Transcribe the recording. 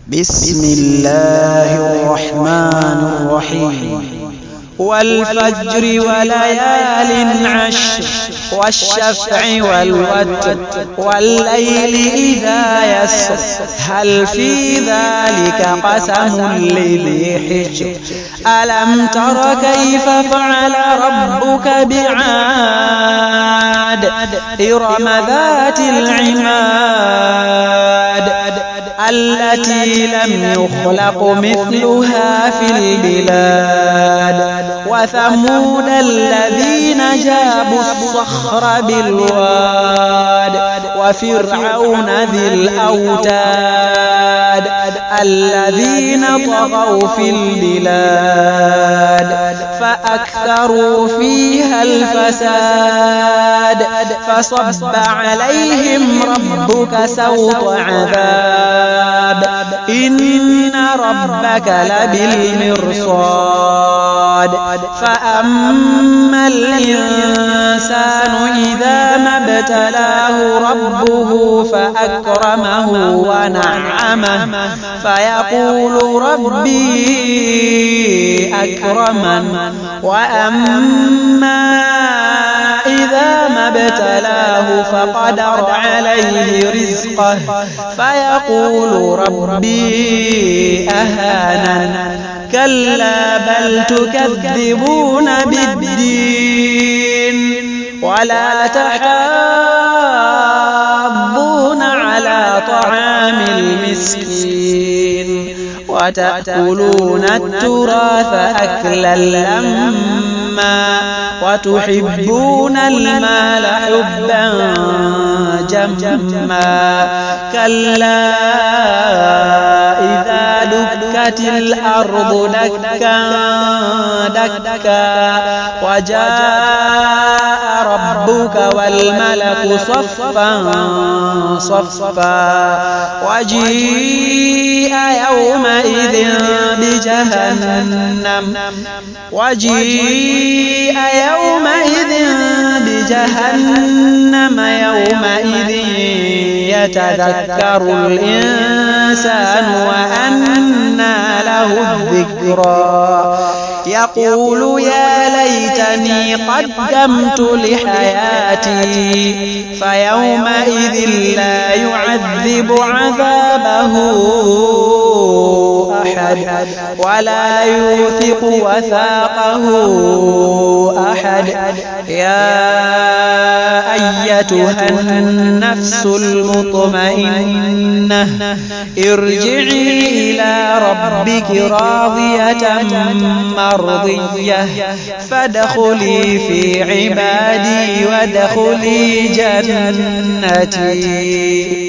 بسم الله الرحمن الرحيم والفجر وليال عشر والشفع والوتر والليل إذا يسر هل في ذلك قسم لذي حجر ألم تر كيف فعل ربك بعاد إرم ذات العماد التي لم يخلق مثلها في البلاد وثمود الذين جابوا الصخر بالواد وفرعون ذي الأوتاد الذين طغوا في البلاد فأكثروا فيها الفساد فصب عليهم ربك سوط عذاب إن ربك لبالمرصاد فأما الإنسان إذا ما ابتلاه ربه فأكرمه ونعمه فيقول ربي أكرمن وأما إذا ما ابتلاه فقدر عليه رزقه فيقول ربي أهانن كلا بل تكذبون بالدين ولا تحاضون على طعام المسكين وتأكلون التراث أكلا لما وتحبون المال حبا جما كلا إذا دكت الأرض دكا دكا وجاء ربك والملك صفا صفا وجيء يومئذ بجهنم يومئذ يتذكر الإنسان وأنى له الذكرى يقول يا ليتني قدمت لحياتي فيومئذ لا يعذب عذابه أحد ولا يوثق وثاقه أحد يا أيتها النفس المطمئنة ارجعي إلى ربك راضية مرضية فادخلي في عبادي وادخلي جنتي.